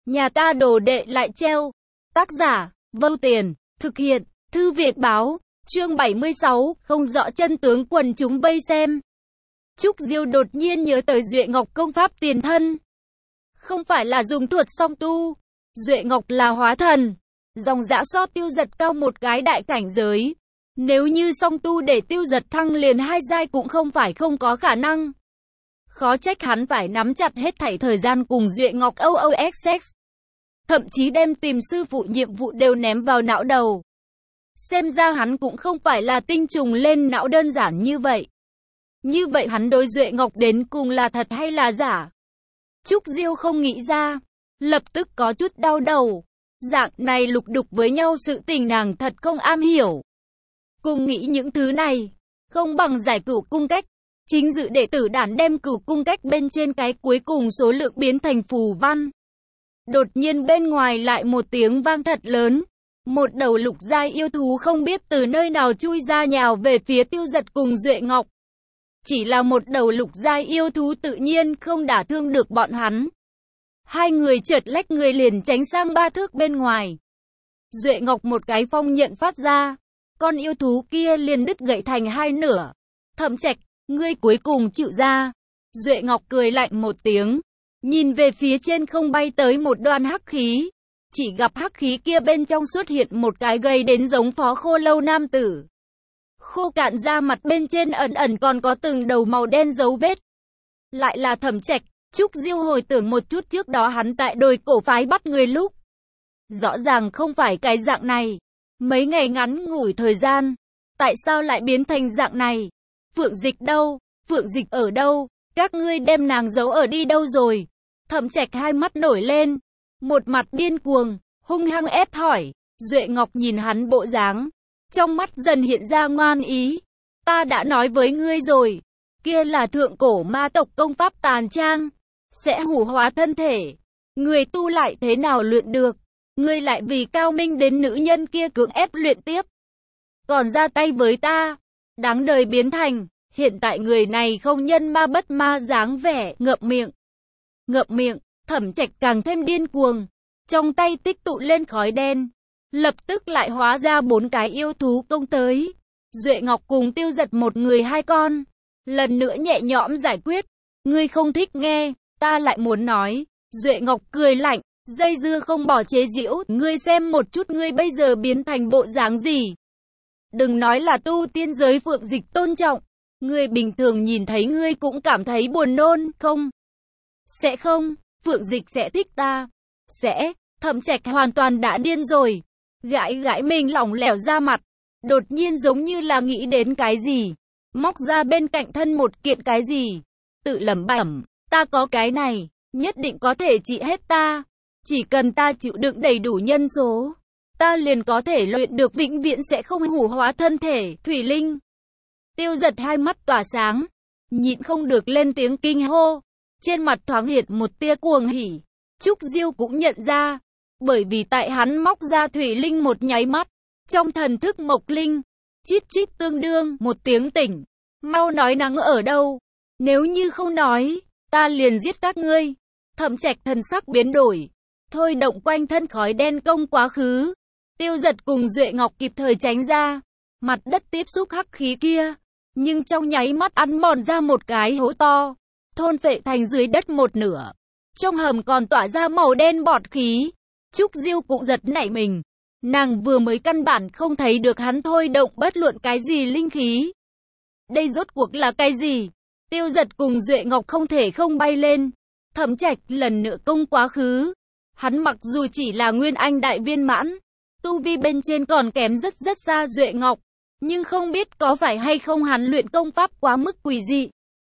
Nhà ta đồ đệ lại treo. Tác giả, Vâu Tiền, thực hiện, Thư viện báo, chương 76, không rõ chân tướng quần chúng vây xem. Trúc Diêu đột nhiên nhớ tới Duệ Ngọc công pháp tiền thân. Không phải là dùng thuật song tu. Duệ Ngọc là hóa thần. Dòng dã so Tiêu Dật cao một cái đại cảnh giới. Nếu như song tu để Tiêu Dật thăng liền 2 giai cũng không phải không có khả năng. Khó trách hắn phải nắm chặt hết thảy thời gian cùng Duệ Ngọc OOSX. Thậm chí đem tìm sư phụ nhiệm vụ đều ném vào não đầu. Xem ra hắn cũng không phải là tinh trùng lên não đơn giản như vậy. Như vậy hắn đối Duệ Ngọc đến cùng là thật hay là giả? Trúc Diêu không nghĩ ra, lập tức có chút đau đầu. Dạng này lục đục với nhau sự tình nàng thật không am hiểu. Cùng nghĩ những thứ này, không bằng giải Cửu Cung Cách. Chính dự đệ tử đản đem Cửu Cung Cách bên trên cái cuối cùng số lượng biến thành phù văn. Đột nhiên bên ngoài lại một tiếng vang thật lớn. Một đầu lục giai yêu thú không biết từ nơi nào chui ra nhào về phía Tiêu Dật cùng Duệ Ngọc. Chỉ là một đầu lục giai yêu thú tự nhiên không đả thương được bọn hắn. Hai người chợt lách người liền tránh sang 3 thước bên ngoài. Duệ Ngọc một cái phong nhận phát ra. Con yêu thú kia liền đứt gãy thành 2 nửa. Thẩm Trạch, ngươi cuối cùng chịu ra. Duệ Ngọc cười lạnh một tiếng. Nhìn về phía trên không bay tới một đoàn hắc khí. Chỉ gặp hắc khí kia bên trong xuất hiện một cái gầy đến giống Phó Khô Lâu nam tử. Khô cạn da mặt bên trên ẩn ẩn còn có từng đầu màu đen dấu vết. Lại là Thẩm Trạch. Trúc Diêu hồi tưởng một chút trước đó hắn tại đồi cổ phái bắt người lúc. Rõ ràng không phải cái dạng này. Mấy ngày ngắn ngủi thời gian. Tại sao lại biến thành dạng này? Phượng Dịch đâu? Phượng Dịch ở đâu? Các ngươi đem nàng giấu ở đi đâu rồi? Thẩm Trạch hai mắt nổi lên. Một mặt điên cuồng, hung hăng ép hỏi. Duệ Ngọc nhìn hắn bộ dáng. Trong mắt dần hiện ra ngoan ý. Ta đã nói với ngươi rồi. Kia là thượng cổ ma tộc công pháp tàn trang. Sẽ hủ hóa thân thể. Người tu lại thế nào luyện được? Ngươi lại vì cao minh đến nữ nhân kia cưỡng ép luyện tiếp. Còn ra tay với ta. Đáng đời biến thành. Hiện tại người này không nhân ma bất ma dáng vẻ. Ngậm miệng. Ngậm miệng. Thẩm Trạch càng thêm điên cuồng. Trong tay tích tụ lên khói đen. Lập tức lại hóa ra 4 cái yêu thú công tới. Duệ Ngọc cùng Tiêu Dật một người 2 con. Lần nữa nhẹ nhõm giải quyết. Ngươi không thích nghe. Ta lại muốn nói. Duệ Ngọc cười lạnh. Dây dưa không bỏ chế giễu. Ngươi xem một chút ngươi bây giờ biến thành bộ dáng gì. Đừng nói là tu tiên giới Phượng Dịch tôn trọng. Ngươi bình thường nhìn thấy ngươi cũng cảm thấy buồn nôn, không? Sẽ không. Phượng Dịch sẽ thích ta. Sẽ. Thẩm Trạch hoàn toàn đã điên rồi. Gãi gãi mình lỏng lẻo ra mặt. Đột nhiên giống như là nghĩ đến cái gì. Móc ra bên cạnh thân một kiện cái gì. Tự lẩm bẩm. Ta có cái này. Nhất định có thể trị hết ta. Chỉ cần ta chịu đựng đầy đủ nhân số. Ta liền có thể luyện được vĩnh viễn sẽ không hủ hóa thân thể. Thủy Linh. Tiêu Dật hai mắt tỏa sáng. Nhịn không được lên tiếng kinh hô. Trên mặt thoáng hiện một tia cuồng hỉ. Trúc Diêu cũng nhận ra. Bởi vì tại hắn móc ra Thủy Linh một nháy mắt. Trong thần thức Mộc Linh. Chít chít tương đương một tiếng tỉnh. Mau nói nắng ở đâu. Nếu như không nói. Ta liền giết các ngươi. Thẩm Trạch thần sắc biến đổi. Thôi động quanh thân khói đen công quá khứ. Tiêu Dật cùng Duệ Ngọc kịp thời tránh ra. Mặt đất tiếp xúc hắc khí kia. Nhưng trong nháy mắt ăn mòn ra một cái hố to. Thôn phệ thành dưới đất một nửa. Trong hầm còn tỏa ra màu đen bọt khí. Trúc Diêu cũng giật nảy mình. Nàng vừa mới căn bản không thấy được hắn thôi động bất luận cái gì linh khí. Đây rốt cuộc là cái gì? Tiêu Dật cùng Duệ Ngọc không thể không bay lên. Thẩm Trạch lần nữa công quá khứ. Hắn mặc dù chỉ là nguyên anh đại viên mãn. Tu vi bên trên còn kém rất xa Duệ Ngọc. Nhưng không biết có phải hay không hắn luyện công pháp quá mức quỷ dị.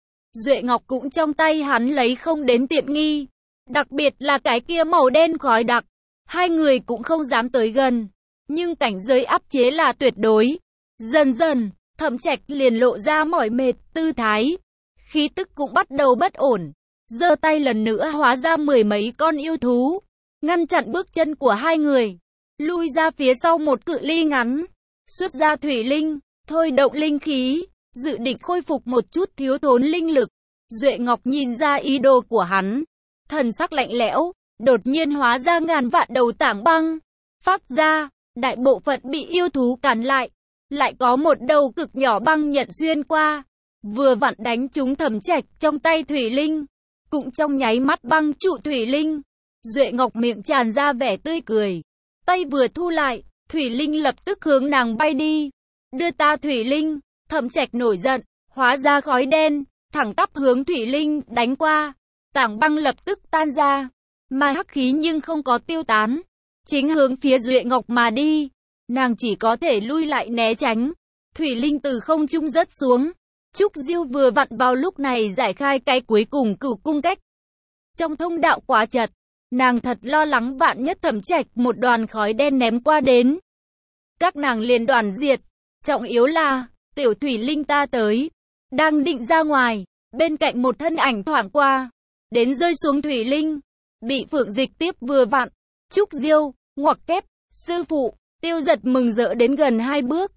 Duệ Ngọc cũng trong tay hắn lấy không đến tiện nghi. Đặc biệt là cái kia màu đen khói đặc. Hai người cũng không dám tới gần. Nhưng cảnh giới áp chế là tuyệt đối. Dần dần, Thẩm Trạch liền lộ ra mỏi mệt, tư thái. Khí tức cũng bắt đầu bất ổn. Giơ tay lần nữa hóa ra 10 mấy con yêu thú. Ngăn chặn bước chân của hai người. Lui ra phía sau một cự ly ngắn. Xuất ra Thủy Linh. Thôi động linh khí. Dự định khôi phục một chút thiếu thốn linh lực. Duệ Ngọc nhìn ra ý đồ của hắn. Thần sắc lạnh lẽo. đột nhiên hóa ra ngàn vạn đầu tảng băng. Phát ra, đại bộ phận bị yêu thú cản lại có một đầu cực nhỏ băng nhận xuyên qua, vừa vặn đánh trúng Thẩm Trạch trong tay Thủy Linh. Cũng trong nháy mắt băng trụ Thủy Linh. Duệ Ngọc miệng tràn ra vẻ tươi cười, tay vừa thu lại, Thủy Linh lập tức hướng nàng bay đi. Đưa ta Thủy Linh. Thẩm Trạch nổi giận, hóa ra khói đen, thẳng tắp hướng Thủy Linh đánh qua. Tảng băng lập tức tan ra, mà hắc khí nhưng không có tiêu tán, chính hướng phía Duệ Ngọc mà đi. Nàng chỉ có thể lui lại né tránh. Thủy Linh từ không trung rớt xuống. Trúc Diêu vừa vặn vào lúc này giải khai cái cuối cùng cửu cung cách. Trong thông đạo quá chật, nàng thật lo lắng vạn nhất Thẩm Trạch một đoàn khói đen ném qua đến, các nàng liền đoàn diệt. Trọng yếu là, tiểu Thủy Linh ta tới. Đang định ra ngoài, bên cạnh một thân ảnh thoảng qua, đến rơi xuống Thủy Linh, bị Phượng Dịch tiếp vừa vặn. Trúc Diêu, ngoặc kép, sư phụ. Tiêu Giật mừng rỡ đến gần 2 bước.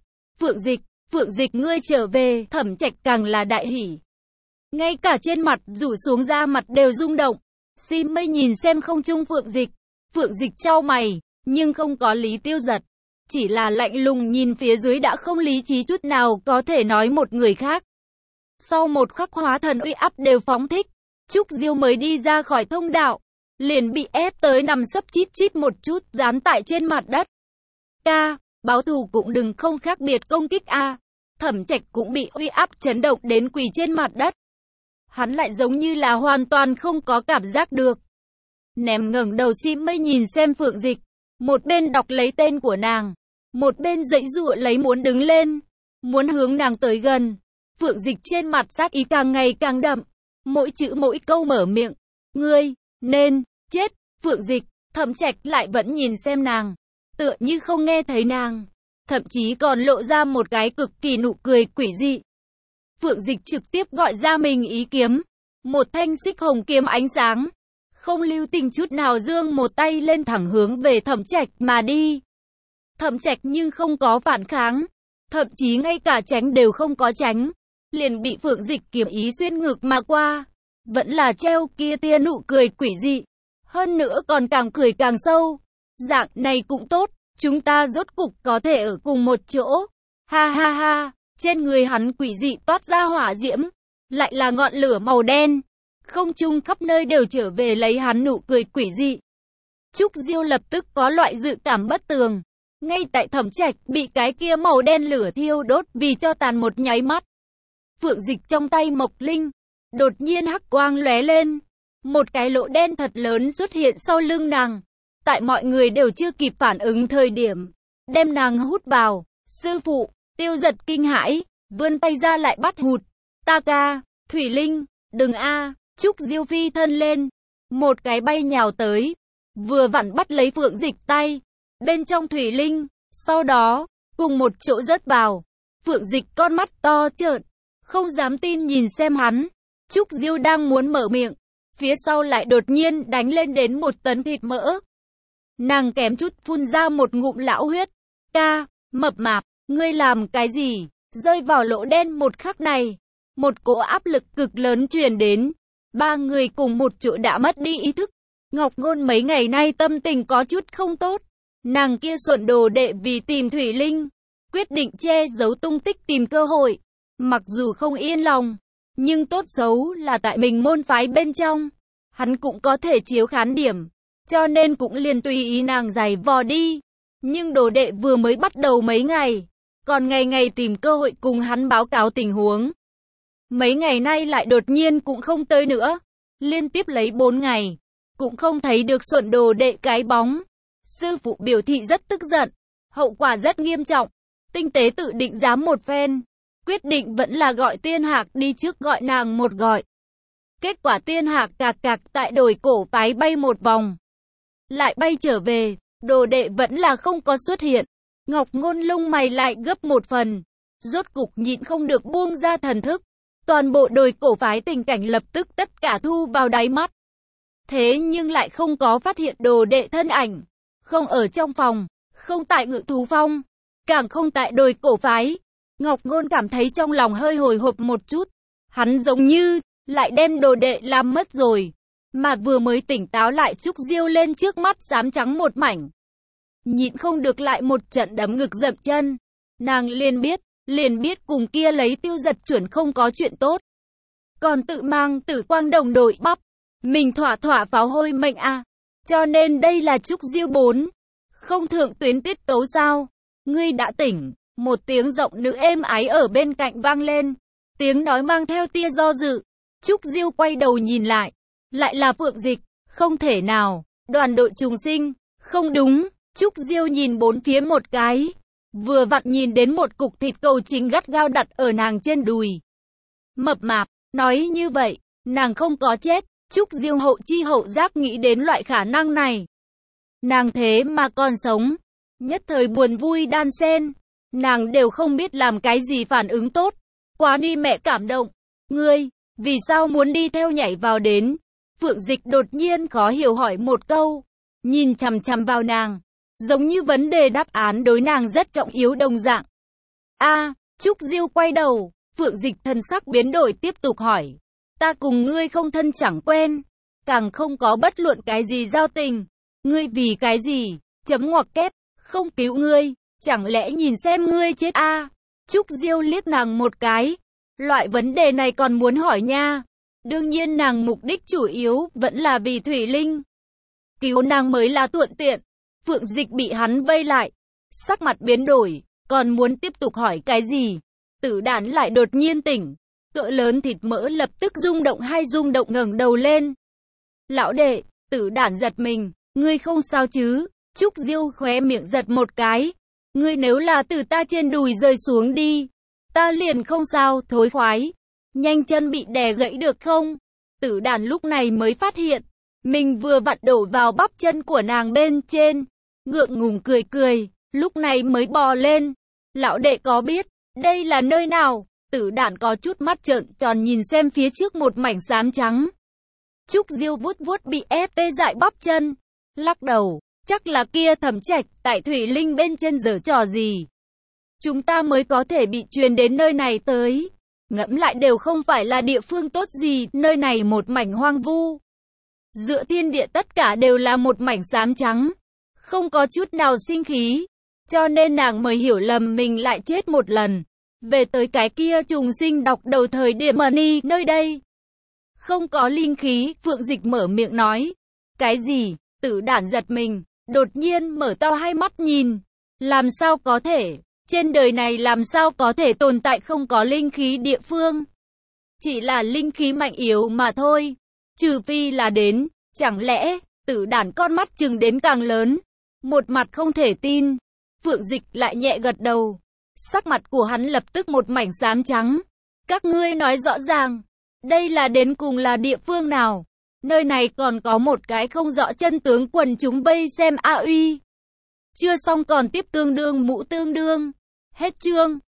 Phượng Dịch ngươi trở về. Thẩm Trạch càng là đại hỉ, ngay cả trên mặt rủ xuống da mặt đều rung động. Sim Mây nhìn xem không trung Phượng Dịch chau mày, nhưng không có lý Tiêu Giật, chỉ là lạnh lùng nhìn phía dưới đã không lý trí chút nào, có thể nói một người khác. Sau một khắc hóa thần uy áp đều phóng thích, Trúc Diêu mới đi ra khỏi thông đạo, liền bị ép tới nằm sấp chít chít một chút, dán tại trên mặt đất. Ca, báo thù cũng đừng không khác biệt công kích a. Thẩm Trạch cũng bị uy áp chấn động đến quỳ trên mặt đất. Hắn lại giống như là hoàn toàn không có cảm giác được. Ném ngẩng đầu Sim Mây nhìn xem Phượng Dịch, một bên đọc lấy tên của nàng, một bên giãy giụa lấy muốn đứng lên, muốn hướng nàng tới gần. Phượng Dịch trên mặt sát ý càng ngày càng đậm, mỗi chữ mỗi câu mở miệng, ngươi nên chết. Phượng Dịch, Thẩm Trạch lại vẫn nhìn xem nàng, tựa như không nghe thấy nàng, thậm chí còn lộ ra một cái cực kỳ nụ cười quỷ dị. Phượng Dịch trực tiếp gọi ra mình ý kiếm, một thanh xích hồng kiếm ánh sáng, không lưu tình chút nào giương một tay lên thẳng hướng về Thẩm Trạch mà đi. Thẩm Trạch nhưng không có phản kháng, thậm chí ngay cả tránh đều không có tránh, liền bị Phượng Dịch kiếm ý xuyên ngực mà qua, vẫn là treo kia tia nụ cười quỷ dị, hơn nữa còn càng cười càng sâu. Dạng này cũng tốt, chúng ta rốt cục có thể ở cùng một chỗ. Ha ha ha, trên người hắn quỷ dị toát ra hỏa diễm, lại là ngọn lửa màu đen. Không trung khắp nơi đều trở về lấy hắn nụ cười quỷ dị. Trúc Diêu lập tức có loại dự cảm bất tường. Ngay tại Thẩm Trạch bị cái kia màu đen lửa thiêu đốt vì cho tàn một nháy mắt, Phượng Dịch trong tay Mộc Linh, đột nhiên hắc quang lóe lên. Một cái lỗ đen thật lớn xuất hiện sau lưng nàng. Tại mọi người đều chưa kịp phản ứng thời điểm, đem nàng hút vào. Sư phụ, Tiêu Giật kinh hãi, vươn tay ra lại bắt hụt. Ta ca, Thủy Linh, đừng a. Trúc Diêu phi thân lên, một cái bay nhào tới, vừa vặn bắt lấy Phượng Dịch tay, bên trong Thủy Linh, sau đó, cùng một chỗ rớt vào. Phượng Dịch con mắt to trợn, không dám tin nhìn xem hắn. Trúc Diêu đang muốn mở miệng, phía sau lại đột nhiên đánh lên đến 1 tấn thịt mỡ. Nàng kém chút phun ra một ngụm lão huyết. Ca, mập mạp, ngươi làm cái gì? Rơi vào lỗ đen một khắc này, một cỗ áp lực cực lớn truyền đến. 3 người cùng một chỗ đã mất đi ý thức. Ngọc Ngôn mấy ngày nay tâm tình có chút không tốt. Nàng kia xuẩn đồ đệ vì tìm Thủy Linh, quyết định che giấu tung tích tìm cơ hội. Mặc dù không yên lòng, nhưng tốt xấu là tại mình môn phái bên trong, hắn cũng có thể chiếu khán điểm, cho nên cũng liền tùy ý nàng giày vò đi. Nhưng đồ đệ vừa mới bắt đầu mấy ngày, còn ngày ngày tìm cơ hội cùng hắn báo cáo tình huống. Mấy ngày nay lại đột nhiên cũng không tới nữa, liên tiếp lấy 4 ngày, cũng không thấy được xuẩn đồ đệ cái bóng. Sư phụ biểu thị rất tức giận, hậu quả rất nghiêm trọng, tinh tế tự định giá một phen, quyết định vẫn là gọi Tiên Hạc đi trước gọi nàng một gọi. Kết quả Tiên Hạc cạc cạc tại đồi cổ phái bay một vòng, lại bay trở về, đồ đệ vẫn là không có xuất hiện. Ngọc Ngôn lông mày lại gấp 1 phần, rốt cục nhịn không được buông ra thần thức. Toàn bộ đồi cổ phái tình cảnh lập tức tất cả thu vào đáy mắt. Thế nhưng lại không có phát hiện đồ đệ thân ảnh, không ở trong phòng, không tại Ngự Thú Phong, càng không tại đồi cổ phái. Ngọc Ngôn cảm thấy trong lòng hơi hồi hộp một chút, hắn giống như lại đem đồ đệ làm mất rồi. mà vừa mới tỉnh táo lại Trúc Diêu lên trước mắt xám trắng một mảnh. Nhịn không được lại một trận đấm ngực dậm chân. Nàng liền biết cùng kia lấy Tiêu Giật chuẩn không có chuyện tốt. Còn tự mang Tử Quang đồng đội bắp, mình thỏa pháo hôi mệnh à. Cho nên đây là Trúc Diêu 4. Không thượng tuyến tiết tấu sao? Ngươi đã tỉnh. Một tiếng giọng nữ êm ái ở bên cạnh vang lên. Tiếng nói mang theo tia do dự. Trúc Diêu quay đầu nhìn lại là Phượng Dịch. Không thể nào, đoàn đội trùng sinh. Không đúng, Trúc Diêu nhìn bốn phía một cái. Vừa vặn nhìn đến một cục thịt cầu chính gắt gao đặt ở nàng trên đùi. Mập mạp, nói như vậy, nàng không có chết. Trúc Diêu hậu chi hậu giác nghĩ đến loại khả năng này. Nàng thế mà còn sống. Nhất thời buồn vui đan xen. Nàng đều không biết làm cái gì phản ứng tốt. Quá đi mẹ cảm động. Ngươi, vì sao muốn đi theo nhảy vào đến? Phượng Dịch đột nhiên khó hiểu hỏi một câu. Nhìn chằm chằm vào nàng. Giống như vấn đề đáp án đối nàng rất trọng yếu đồng dạng. Trúc Diêu quay đầu. Phượng Dịch thần sắc biến đổi tiếp tục hỏi. Ta cùng ngươi không thân chẳng quen. Càng không có bất luận cái gì giao tình. Ngươi vì cái gì? Chấm ngoặc kép. Không cứu ngươi. Chẳng lẽ nhìn xem ngươi chết Trúc Diêu liếc nàng một cái. Loại vấn đề này còn muốn hỏi nha. Đương nhiên nàng mục đích chủ yếu vẫn là vì Thủy Linh. Cứu nàng mới là thuận tiện. Phượng Dịch bị hắn vây lại. Sắc mặt biến đổi. Còn muốn tiếp tục hỏi cái gì? Tử Đản lại đột nhiên tỉnh. Cỡ lớn thịt mỡ lập tức rung động ngẩng đầu lên. Lão đệ, Tử Đản giật mình. Ngươi không sao chứ? Trúc Diêu khóe miệng giật một cái. Ngươi nếu là từ ta trên đùi rơi xuống đi. Ta liền không sao, thối khoái. Nhanh chân bị đè gãy được không? Tử Đản lúc này mới phát hiện. Mình vừa vặn đổ vào bắp chân của nàng bên trên. Ngượng ngùng cười. Lúc này mới bò lên. Lão đệ có biết, đây là nơi nào? Tử Đản có chút mắt trợn tròn nhìn xem phía trước một mảnh xám trắng. Trúc Diêu vuốt bị ép tê dại bắp chân. Lắc đầu, chắc là kia Thẩm Trạch tại Thủy Linh bên trên giở trò gì. Chúng ta mới có thể bị truyền đến nơi này tới. Ngẫm lại đều không phải là địa phương tốt gì, nơi này một mảnh hoang vu. Giữa thiên địa tất cả đều là một mảnh xám trắng. Không có chút nào sinh khí. Cho nên nàng mới hiểu lầm mình lại chết một lần. Về tới cái kia trùng sinh đọc đầu thời điểm Mani nơi đây. Không có linh khí, Phượng Dịch mở miệng nói. Cái gì? Tử Đản giật mình, đột nhiên mở to hai mắt nhìn. Làm sao có thể? Trên đời này làm sao có thể tồn tại không có linh khí địa phương? Chỉ là linh khí mạnh yếu mà thôi. Trừ phi là đến, chẳng lẽ, Tử Đản con mắt trừng đến càng lớn. Một mặt không thể tin. Phượng Dịch lại nhẹ gật đầu. Sắc mặt của hắn lập tức một mảnh xám trắng. Các ngươi nói rõ ràng, đây là đến cùng là địa phương nào? Nơi này còn có một cái không rõ chân tướng quần chúng vây xem uy. Chưa xong còn tiếp tương đương mũ tương đương. Hết chương.